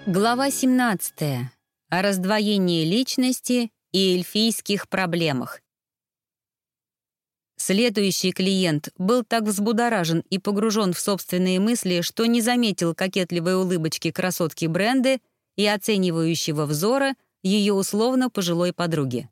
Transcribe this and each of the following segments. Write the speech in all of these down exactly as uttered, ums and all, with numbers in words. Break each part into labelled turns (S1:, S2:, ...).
S1: Глава семнадцатая. О раздвоении личности и эльфийских проблемах. Следующий клиент был так взбудоражен и погружен в собственные мысли, что не заметил кокетливой улыбочки красотки Бренды и оценивающего взора ее условно пожилой подруги.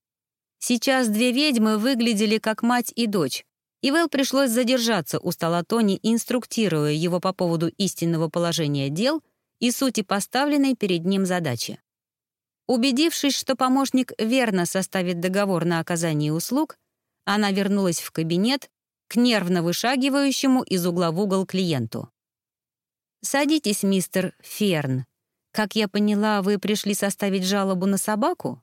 S1: Сейчас две ведьмы выглядели как мать и дочь, и Вэл пришлось задержаться у стола Тони, инструктируя его по поводу истинного положения дел и сути поставленной перед ним задачи. Убедившись, что помощник верно составит договор на оказание услуг, она вернулась в кабинет к нервно вышагивающему из угла в угол клиенту. «Садитесь, мистер Ферн. Как я поняла, вы пришли составить жалобу на собаку?»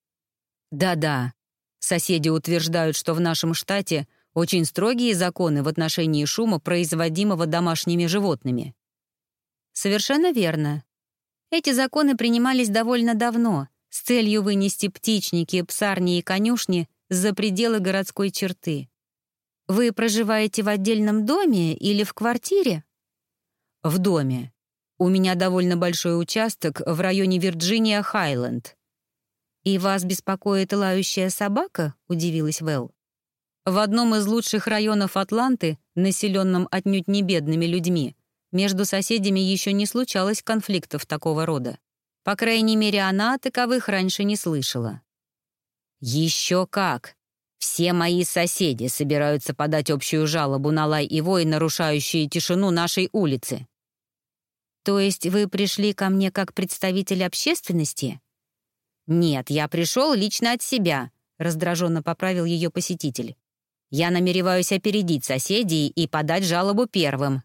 S1: «Да-да. Соседи утверждают, что в нашем штате очень строгие законы в отношении шума, производимого домашними животными». «Совершенно верно. Эти законы принимались довольно давно, с целью вынести птичники, псарни и конюшни за пределы городской черты. Вы проживаете в отдельном доме или в квартире?» «В доме. У меня довольно большой участок в районе Вирджиния-Хайленд». «И вас беспокоит лающая собака?» — удивилась Вэл. «В одном из лучших районов Атланты, населенном отнюдь не бедными людьми, между соседями еще не случалось конфликтов такого рода. По крайней мере, она о таковых раньше не слышала». «Еще как! Все мои соседи собираются подать общую жалобу на лай и вой, нарушающие тишину нашей улицы». «То есть вы пришли ко мне как представитель общественности?» «Нет, я пришел лично от себя», — раздраженно поправил ее посетитель. «Я намереваюсь опередить соседей и подать жалобу первым».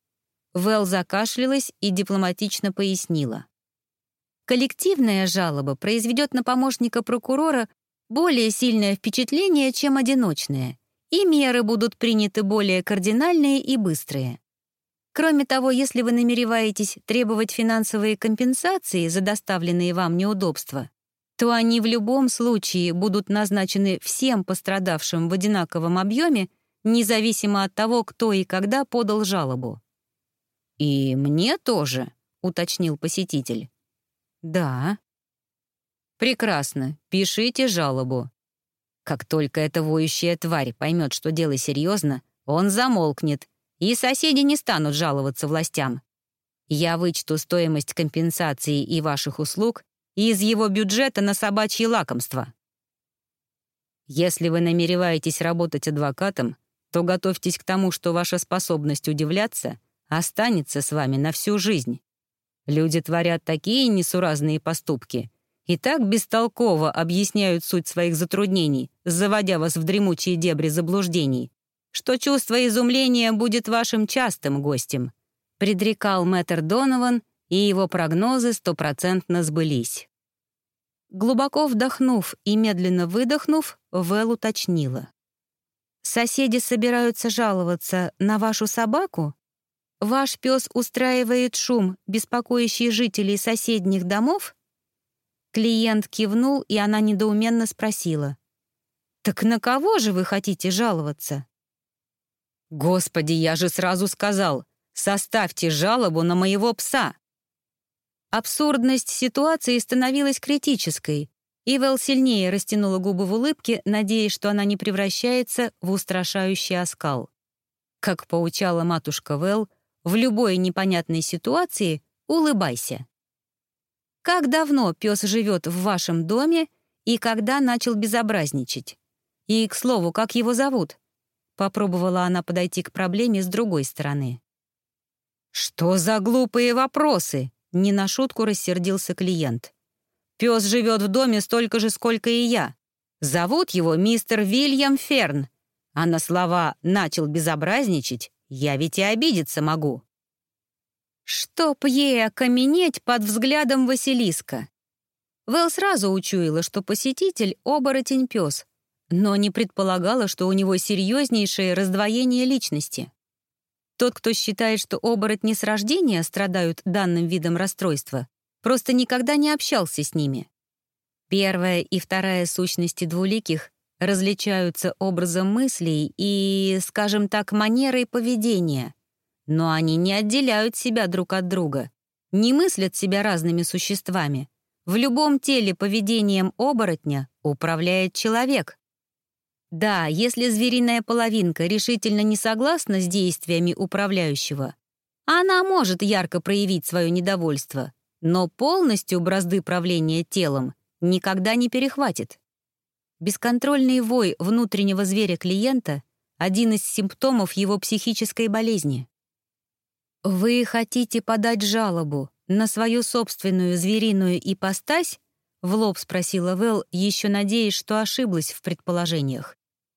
S1: Вэл закашлялась и дипломатично пояснила. «Коллективная жалоба произведет на помощника прокурора более сильное впечатление, чем одиночная, и меры будут приняты более кардинальные и быстрые. Кроме того, если вы намереваетесь требовать финансовые компенсации за доставленные вам неудобства, то они в любом случае будут назначены всем пострадавшим в одинаковом объеме, независимо от того, кто и когда подал жалобу». «И мне тоже», — уточнил посетитель. «Да». «Прекрасно, пишите жалобу. Как только эта воющая тварь поймет, что дело серьезно, он замолкнет, и соседи не станут жаловаться властям. Я вычту стоимость компенсации и ваших услуг из его бюджета на собачьи лакомства. Если вы намереваетесь работать адвокатом, то готовьтесь к тому, что ваша способность удивляться останется с вами на всю жизнь. Люди творят такие несуразные поступки и так бестолково объясняют суть своих затруднений, заводя вас в дремучие дебри заблуждений, что чувство изумления будет вашим частым гостем», — предрекал мэтр Донован, и его прогнозы стопроцентно сбылись. Глубоко вдохнув и медленно выдохнув, Вэл уточнила. «Соседи собираются жаловаться на вашу собаку? Ваш пес устраивает шум, беспокоящий жителей соседних домов?» Клиент кивнул, и она недоуменно спросила. «Так на кого же вы хотите жаловаться?» «Господи, я же сразу сказал, составьте жалобу на моего пса!» Абсурдность ситуации становилась критической, и Вэл сильнее растянула губы в улыбке, надеясь, что она не превращается в устрашающий оскал. Как поучала матушка Вэл, в любой непонятной ситуации улыбайся. «Как давно пес живет в вашем доме и когда начал безобразничать? И, к слову, как его зовут?» Попробовала она подойти к проблеме с другой стороны. «Что за глупые вопросы?» — не на шутку рассердился клиент. «Пес живет в доме столько же, сколько и я. Зовут его мистер Вильям Ферн, а на слова «начал безобразничать» я ведь и обидеться могу». Чтоб ей окаменеть под взглядом Василиска. Вэл сразу учуяла, что посетитель — оборотень-пес, но не предполагала, что у него серьезнейшее раздвоение личности. Тот, кто считает, что оборотни с рождения страдают данным видом расстройства, просто никогда не общался с ними. Первая и вторая сущности двуликих различаются образом мыслей и, скажем так, манерой поведения, но они не отделяют себя друг от друга, не мыслят себя разными существами. В любом теле поведением оборотня управляет человек. Да, если звериная половинка решительно не согласна с действиями управляющего, она может ярко проявить свое недовольство, но полностью бразды правления телом никогда не перехватит. Бесконтрольный вой внутреннего зверя клиента — один из симптомов его психической болезни. «Вы хотите подать жалобу на свою собственную звериную ипостась?» — в лоб спросила Вэл, еще надеясь, что ошиблась в предположениях.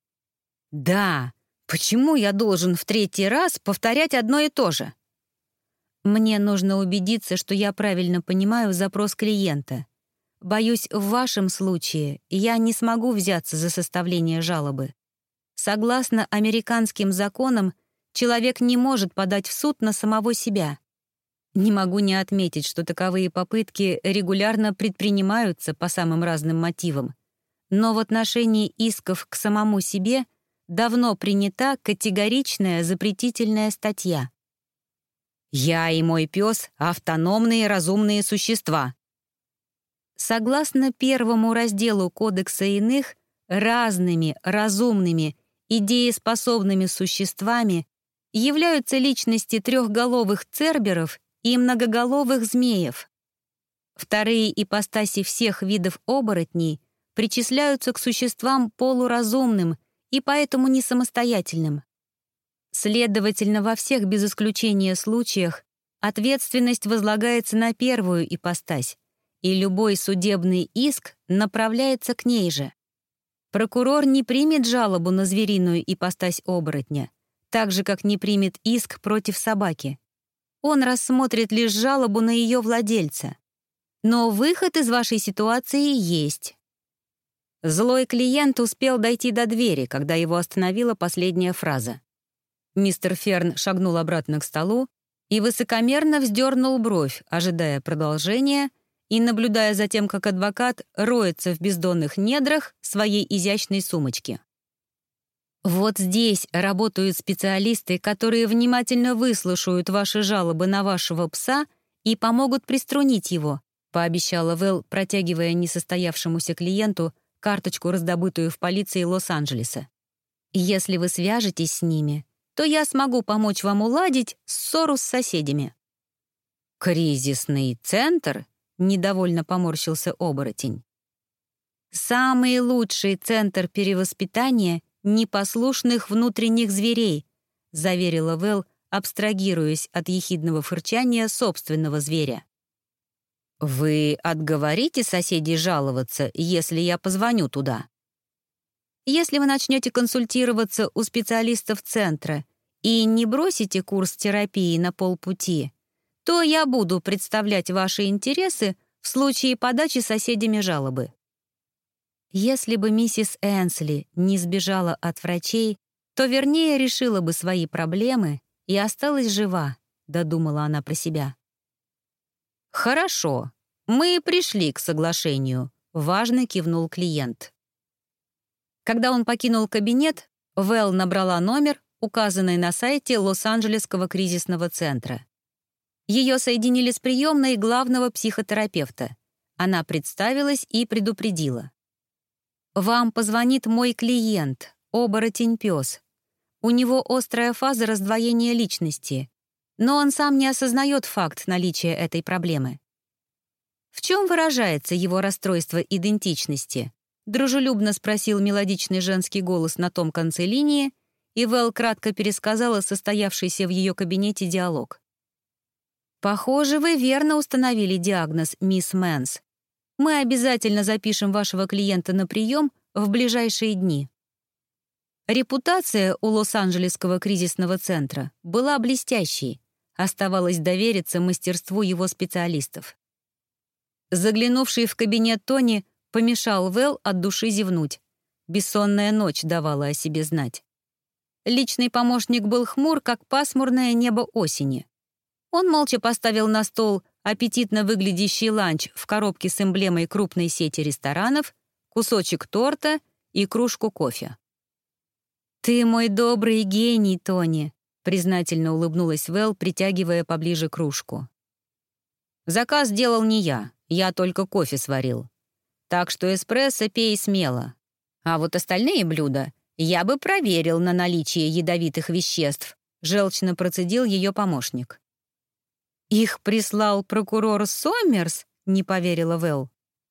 S1: «Да, почему я должен в третий раз повторять одно и то же?» «Мне нужно убедиться, что я правильно понимаю запрос клиента. Боюсь, в вашем случае я не смогу взяться за составление жалобы. Согласно американским законам, человек не может подать в суд на самого себя. Не могу не отметить, что таковые попытки регулярно предпринимаются по самым разным мотивам. Но в отношении исков к самому себе давно принята категоричная запретительная статья. «Я и мой пес — автономные разумные существа». Согласно первому разделу Кодекса иных, разными, разумными и дееспособными существами являются личности трехголовых церберов и многоголовых змеев. Вторые ипостаси всех видов оборотней причисляются к существам полуразумным и поэтому не самостоятельным. Следовательно, во всех без исключения случаях ответственность возлагается на первую ипостась, и любой судебный иск направляется к ней же. Прокурор не примет жалобу на звериную ипостась оборотня, так же, как не примет иск против собаки. Он рассмотрит лишь жалобу на ее владельца. Но выход из вашей ситуации есть. Злой клиент успел дойти до двери, когда его остановила последняя фраза. Мистер Ферн шагнул обратно к столу и высокомерно вздернул бровь, ожидая продолжения и наблюдая за тем, как адвокат роется в бездонных недрах своей изящной сумочки. «Вот здесь работают специалисты, которые внимательно выслушают ваши жалобы на вашего пса и помогут приструнить его», пообещала Вэл, протягивая несостоявшемуся клиенту карточку, раздобытую в полиции Лос-Анджелеса. «Если вы свяжетесь с ними, то я смогу помочь вам уладить ссору с соседями». «Кризисный центр?» — недовольно поморщился оборотень. «Самый лучший центр перевоспитания непослушных внутренних зверей», — заверила Вэл, абстрагируясь от ехидного фырчания собственного зверя. «Вы отговорите соседей жаловаться, если я позвоню туда?» «Если вы начнете консультироваться у специалистов центра и не бросите курс терапии на полпути, то я буду представлять ваши интересы в случае подачи соседями жалобы». Если бы миссис Энсли не сбежала от врачей, то вернее решила бы свои проблемы и осталась жива, додумала она про себя. «Хорошо, мы пришли к соглашению», — важно кивнул клиент. Когда он покинул кабинет, Вэл набрала номер, указанный на сайте Лос-Анджелесского кризисного центра. Ее соединили с приемной главного психотерапевта. Она представилась и предупредила. «Вам позвонит мой клиент, оборотень-пес. У него острая фаза раздвоения личности, но он сам не осознает факт наличия этой проблемы». «В чем выражается его расстройство идентичности?» — дружелюбно спросил мелодичный женский голос на том конце линии, и Вэл кратко пересказала состоявшийся в ее кабинете диалог. «Похоже, вы верно установили диагноз, мисс Мэнс. Мы обязательно запишем вашего клиента на прием в ближайшие дни». Репутация у Лос-Анджелесского кризисного центра была блестящей, оставалось довериться мастерству его специалистов. Заглянувший в кабинет Тони помешал Вэл от души зевнуть. Бессонная ночь давала о себе знать. Личный помощник был хмур, как пасмурное небо осени. Он молча поставил на стол аппетитно выглядящий ланч в коробке с эмблемой крупной сети ресторанов, кусочек торта и кружку кофе. «Ты мой добрый гений, Тони», — признательно улыбнулась Вэл, притягивая поближе кружку. Заказ делал не я, я только кофе сварил. Так что эспрессо пей смело. А вот остальные блюда я бы проверил на наличие ядовитых веществ», — желчно процедил ее помощник. «Их прислал прокурор Сомерс?» — не поверила Вэл.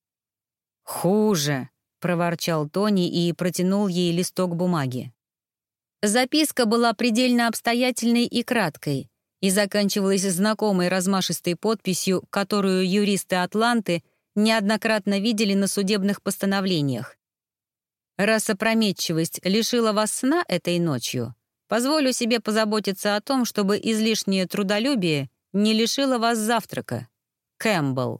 S1: «Хуже», — проворчал Тони и протянул ей листок бумаги. Записка была предельно обстоятельной и краткой и заканчивалась знакомой размашистой подписью, которую юристы Атланты неоднократно видели на судебных постановлениях. «Раз опрометчивость лишила вас сна этой ночью, позволю себе позаботиться о том, чтобы излишнее трудолюбие не лишило вас завтрака. Кэмпбелл».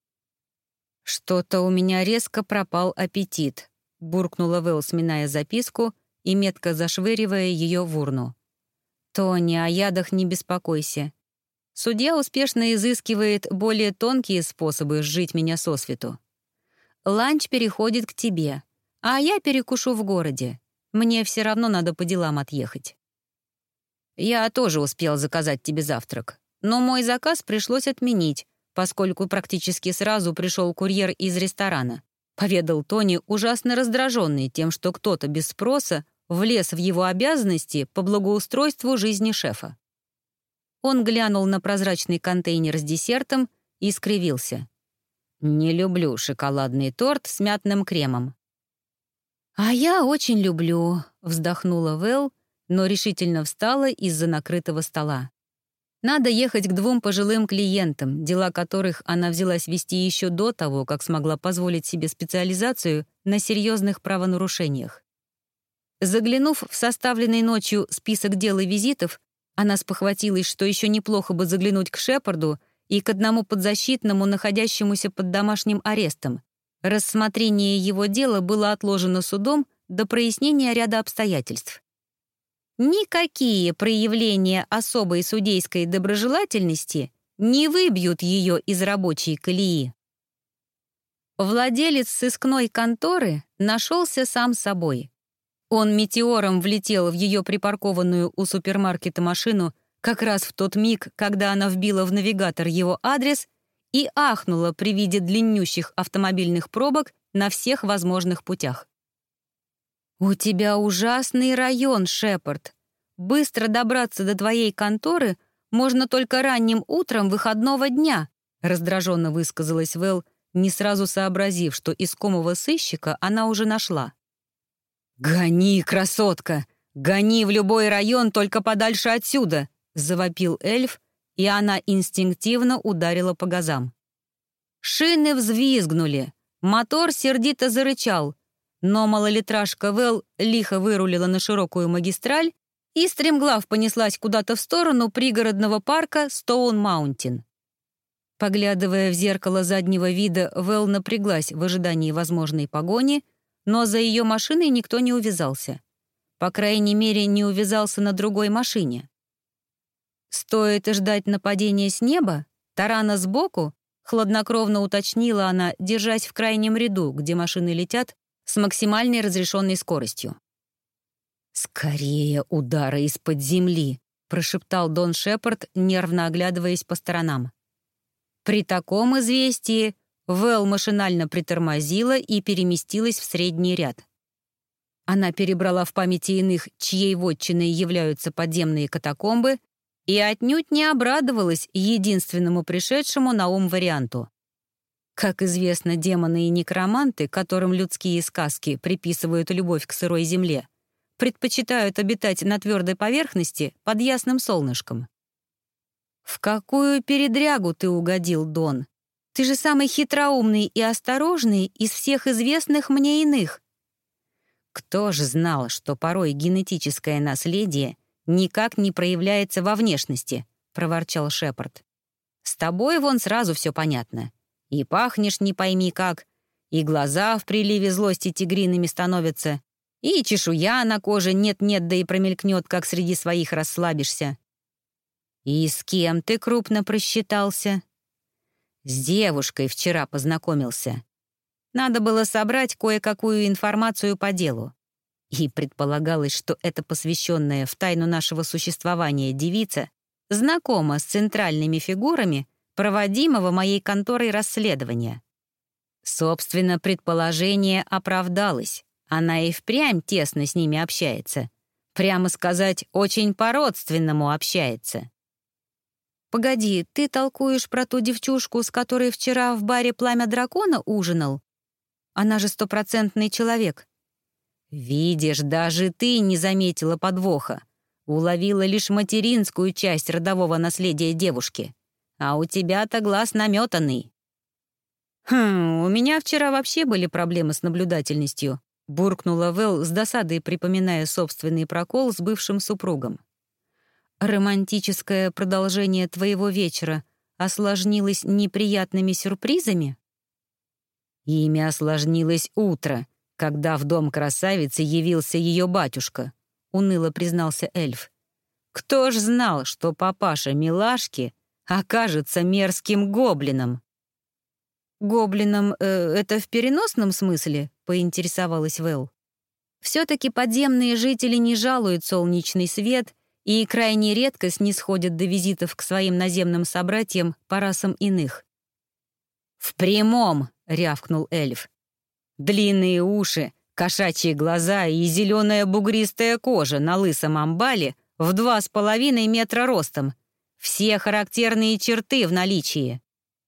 S1: «Что-то у меня резко пропал аппетит», — буркнула Вэл, сминая записку и метко зашвыривая ее в урну. «Тони, о ядах не беспокойся. Судья успешно изыскивает более тонкие способы сжить меня сосвету. Ланч переходит к тебе, а я перекушу в городе. Мне все равно надо по делам отъехать». «Я тоже успел заказать тебе завтрак, но мой заказ пришлось отменить, поскольку практически сразу пришел курьер из ресторана», — поведал Тони, ужасно раздраженный тем, что кто-то без спроса влез в его обязанности по благоустройству жизни шефа. Он глянул на прозрачный контейнер с десертом и скривился. «Не люблю шоколадный торт с мятным кремом». «А я очень люблю», — вздохнула Вэл, но решительно встала из-за накрытого стола. Надо ехать к двум пожилым клиентам, дела которых она взялась вести еще до того, как смогла позволить себе специализацию на серьезных правонарушениях. Заглянув в составленный ночью список дел и визитов, она спохватилась, что еще неплохо бы заглянуть к Шепарду и к одному подзащитному, находящемуся под домашним арестом. Рассмотрение его дела было отложено судом до прояснения ряда обстоятельств. Никакие проявления особой судейской доброжелательности не выбьют ее из рабочей колеи. Владелец сыскной конторы нашелся сам собой. Он метеором влетел в ее припаркованную у супермаркета машину как раз в тот миг, когда она вбила в навигатор его адрес и ахнула при виде длиннющих автомобильных пробок на всех возможных путях. «У тебя ужасный район, Шепард. Быстро добраться до твоей конторы можно только ранним утром выходного дня», раздраженно высказалась Вэл, не сразу сообразив, что искомого сыщика она уже нашла. «Гони, красотка! Гони в любой район, только подальше отсюда!» завопил эльф, и она инстинктивно ударила по газам. Шины взвизгнули, мотор сердито зарычал, но малолитражка Вэл лихо вырулила на широкую магистраль и стремглав понеслась куда-то в сторону пригородного парка Стоун-Маунтин. Поглядывая в зеркало заднего вида, Вэл напряглась в ожидании возможной погони, но за ее машиной никто не увязался. По крайней мере, не увязался на другой машине. «Стоит ждать нападения с неба? Тарана сбоку?» — хладнокровно уточнила она, держась в крайнем ряду, где машины летят с максимальной разрешенной скоростью. «Скорее удара из-под земли», — прошептал Дон Шепард, нервно оглядываясь по сторонам. При таком известии Вэл машинально притормозила и переместилась в средний ряд. Она перебрала в памяти иных, чьей вотчиной являются подземные катакомбы, и отнюдь не обрадовалась единственному пришедшему на ум варианту. Как известно, демоны и некроманты, которым людские сказки приписывают любовь к сырой земле, предпочитают обитать на твердой поверхности под ясным солнышком. «В какую передрягу ты угодил, Дон? Ты же самый хитроумный и осторожный из всех известных мне иных». «Кто ж знал, что порой генетическое наследие никак не проявляется во внешности?» — проворчал Шепард. «С тобой вон сразу все понятно. И пахнешь не пойми как, и глаза в приливе злости тигриными становятся, и чешуя на коже нет-нет, да и промелькнет, как среди своих расслабишься». «И с кем ты крупно просчитался?» «С девушкой вчера познакомился. Надо было собрать кое-какую информацию по делу. И предполагалось, что эта посвященная в тайну нашего существования девица знакома с центральными фигурами, проводимого моей конторой расследования. Собственно, предположение оправдалось. Она и впрямь тесно с ними общается. Прямо сказать, очень по-родственному общается. «Погоди, ты толкуешь про ту девчушку, с которой вчера в баре «Пламя дракона» ужинал? Она же стопроцентный человек». «Видишь, даже ты не заметила подвоха. Уловила лишь материнскую часть родового наследия девушки. А у тебя-то глаз наметанный». «Хм, у меня вчера вообще были проблемы с наблюдательностью», — буркнула Вэл с досадой, припоминая собственный прокол с бывшим супругом. «Романтическое продолжение твоего вечера осложнилось неприятными сюрпризами?» «Ими осложнилось утро, когда в дом красавицы явился ее батюшка», — уныло признался эльф. «Кто ж знал, что папаша милашки окажется мерзким гоблином?» «Гоблином э, это в переносном смысле?» — поинтересовалась Вэл. «Все-таки подземные жители не жалуют солнечный свет и крайне редко снисходят до визитов к своим наземным собратьям по расам иных». «В прямом!» — рявкнул эльф. «Длинные уши, кошачьи глаза и зеленая бугристая кожа на лысом амбале в два с половиной метра ростом. Все характерные черты в наличии».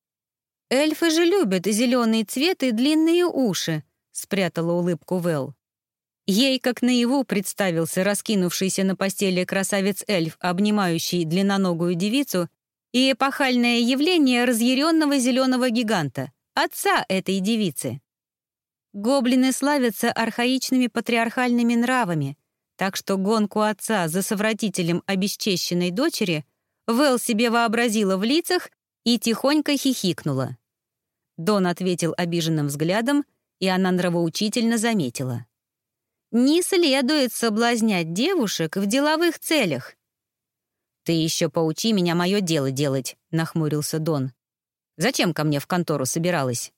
S1: «Эльфы же любят зеленый цвет и длинные уши», — спрятала улыбку Вэл. Ей как наяву представился раскинувшийся на постели красавец-эльф, обнимающий длинноногую девицу, и эпохальное явление разъяренного зеленого гиганта, отца этой девицы. Гоблины славятся архаичными патриархальными нравами, так что гонку отца за совратителем обесчещенной дочери Вэл себе вообразила в лицах и тихонько хихикнула. Дон ответил обиженным взглядом, и она нравоучительно заметила: «Не следует соблазнять девушек в деловых целях». «Ты еще поучи меня мое дело делать», — нахмурился Дон. «Зачем ко мне в контору собиралась?»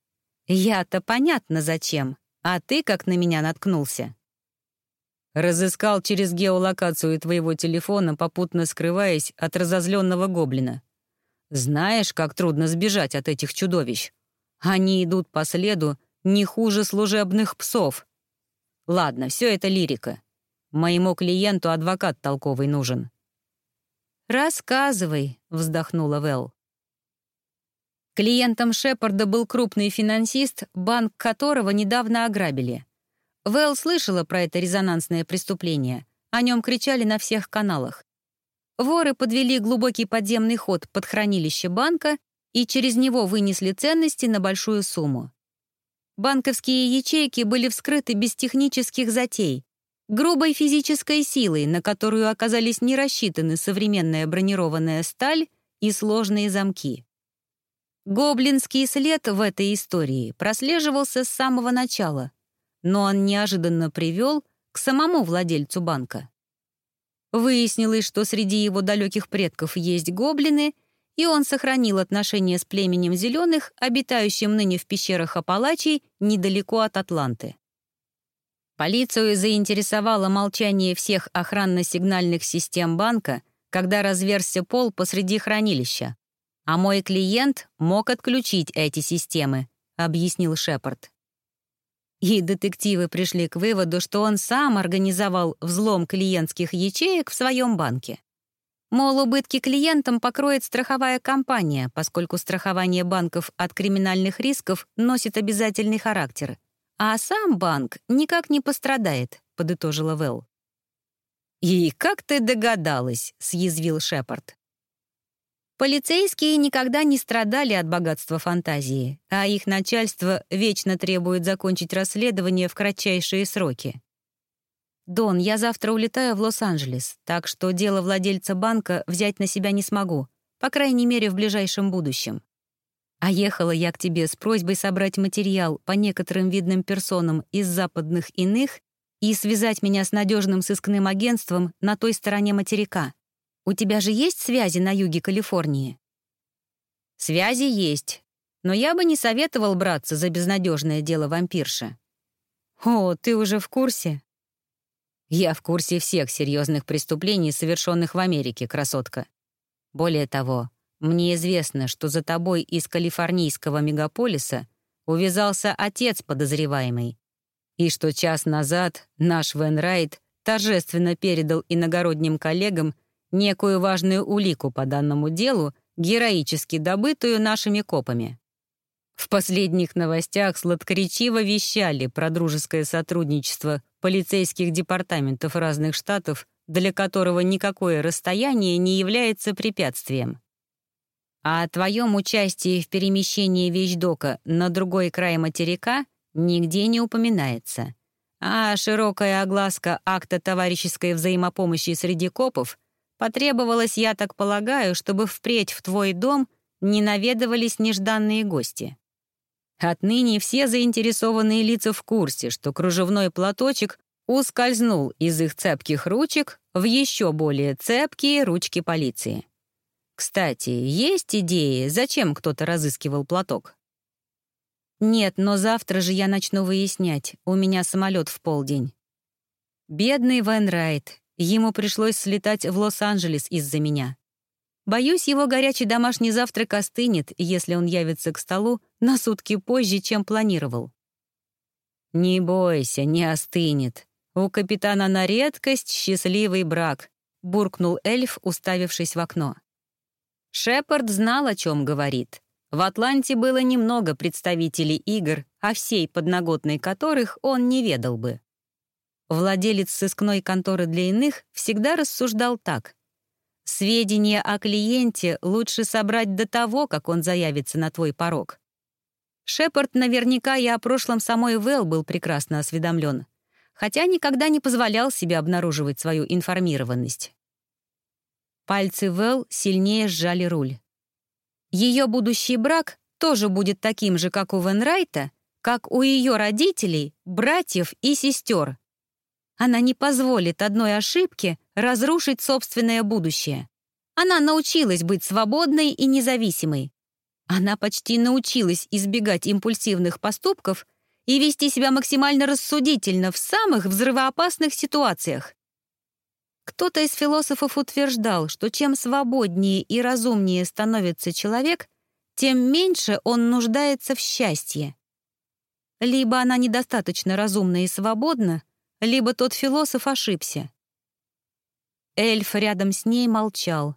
S1: «Я-то понятно зачем, а ты как на меня наткнулся?» «Разыскал через геолокацию твоего телефона, попутно скрываясь от разозленного гоблина. Знаешь, как трудно сбежать от этих чудовищ? Они идут по следу не хуже служебных псов. Ладно, все это лирика. Моему клиенту адвокат толковый нужен». «Рассказывай», — вздохнула Вэл. Клиентом Шепарда был крупный финансист, банк которого недавно ограбили. Вэл слышала про это резонансное преступление. О нем кричали на всех каналах. Воры подвели глубокий подземный ход под хранилище банка и через него вынесли ценности на большую сумму. Банковские ячейки были вскрыты без технических затей, грубой физической силой, на которую оказались не рассчитаны современная бронированная сталь и сложные замки. Гоблинский след в этой истории прослеживался с самого начала, но он неожиданно привел к самому владельцу банка. Выяснилось, что среди его далеких предков есть гоблины, и он сохранил отношения с племенем зеленых, обитающим ныне в пещерах Апалачей недалеко от Атланты. Полицию заинтересовало молчание всех охранно-сигнальных систем банка, когда разверзся пол посреди хранилища. «А мой клиент мог отключить эти системы», — объяснил Шепард. И детективы пришли к выводу, что он сам организовал взлом клиентских ячеек в своем банке. Мол, убытки клиентам покроет страховая компания, поскольку страхование банков от криминальных рисков носит обязательный характер. А сам банк никак не пострадает, подытожила Вэл. «И как ты догадалась?» — съязвил Шепард. Полицейские никогда не страдали от богатства фантазии, а их начальство вечно требует закончить расследование в кратчайшие сроки. «Дон, я завтра улетаю в Лос-Анджелес, так что дело владельца банка взять на себя не смогу, по крайней мере, в ближайшем будущем. А ехала я к тебе с просьбой собрать материал по некоторым видным персонам из западных иных и связать меня с надежным сыскным агентством на той стороне материка. У тебя же есть связи на юге Калифорнии?» «Связи есть, но я бы не советовал браться за безнадежное дело вампирши». «О, ты уже в курсе?» «Я в курсе всех серьезных преступлений, совершенных в Америке, красотка. Более того, Мне известно, что за тобой из калифорнийского мегаполиса увязался отец подозреваемый, и что час назад наш Венрайт торжественно передал иногородним коллегам некую важную улику по данному делу, героически добытую нашими копами. В последних новостях сладкоречиво вещали про дружеское сотрудничество полицейских департаментов разных штатов, для которого никакое расстояние не является препятствием. А о твоем участии в перемещении вещдока на другой край материка нигде не упоминается. А широкая огласка акта товарищеской взаимопомощи среди копов потребовалась, я так полагаю, чтобы впредь в твой дом не наведывались нежданные гости. Отныне все заинтересованные лица в курсе, что кружевной платочек ускользнул из их цепких ручек в еще более цепкие ручки полиции. Кстати, есть идеи, зачем кто-то разыскивал платок? Нет, но завтра же я начну выяснять. У меня самолет в полдень. Бедный Венрайт. Ему пришлось слетать в Лос-Анджелес из-за меня. Боюсь, его горячий домашний завтрак остынет, если он явится к столу на сутки позже, чем планировал. Не бойся, не остынет. У капитана на редкость счастливый брак, буркнул эльф, уставившись в окно. Шепард знал, о чем говорит. В Атланте было немного представителей игр, о всей подноготной которых он не ведал бы. Владелец сыскной конторы для иных всегда рассуждал так. Сведения о клиенте лучше собрать до того, как он заявится на твой порог. Шепард наверняка и о прошлом самой Вэл был прекрасно осведомлен, хотя никогда не позволял себе обнаруживать свою информированность. Пальцы Вэл сильнее сжали руль. Ее будущий брак тоже будет таким же, как у Венрайта, как у ее родителей, братьев и сестер. Она не позволит одной ошибке разрушить собственное будущее. Она научилась быть свободной и независимой. Она почти научилась избегать импульсивных поступков и вести себя максимально рассудительно в самых взрывоопасных ситуациях. Кто-то из философов утверждал, что чем свободнее и разумнее становится человек, тем меньше он нуждается в счастье. Либо она недостаточно разумна и свободна, либо тот философ ошибся. Эльф рядом с ней молчал.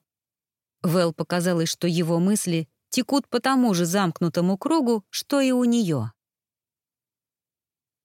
S1: Вэл показалось, что его мысли текут по тому же замкнутому кругу, что и у нее.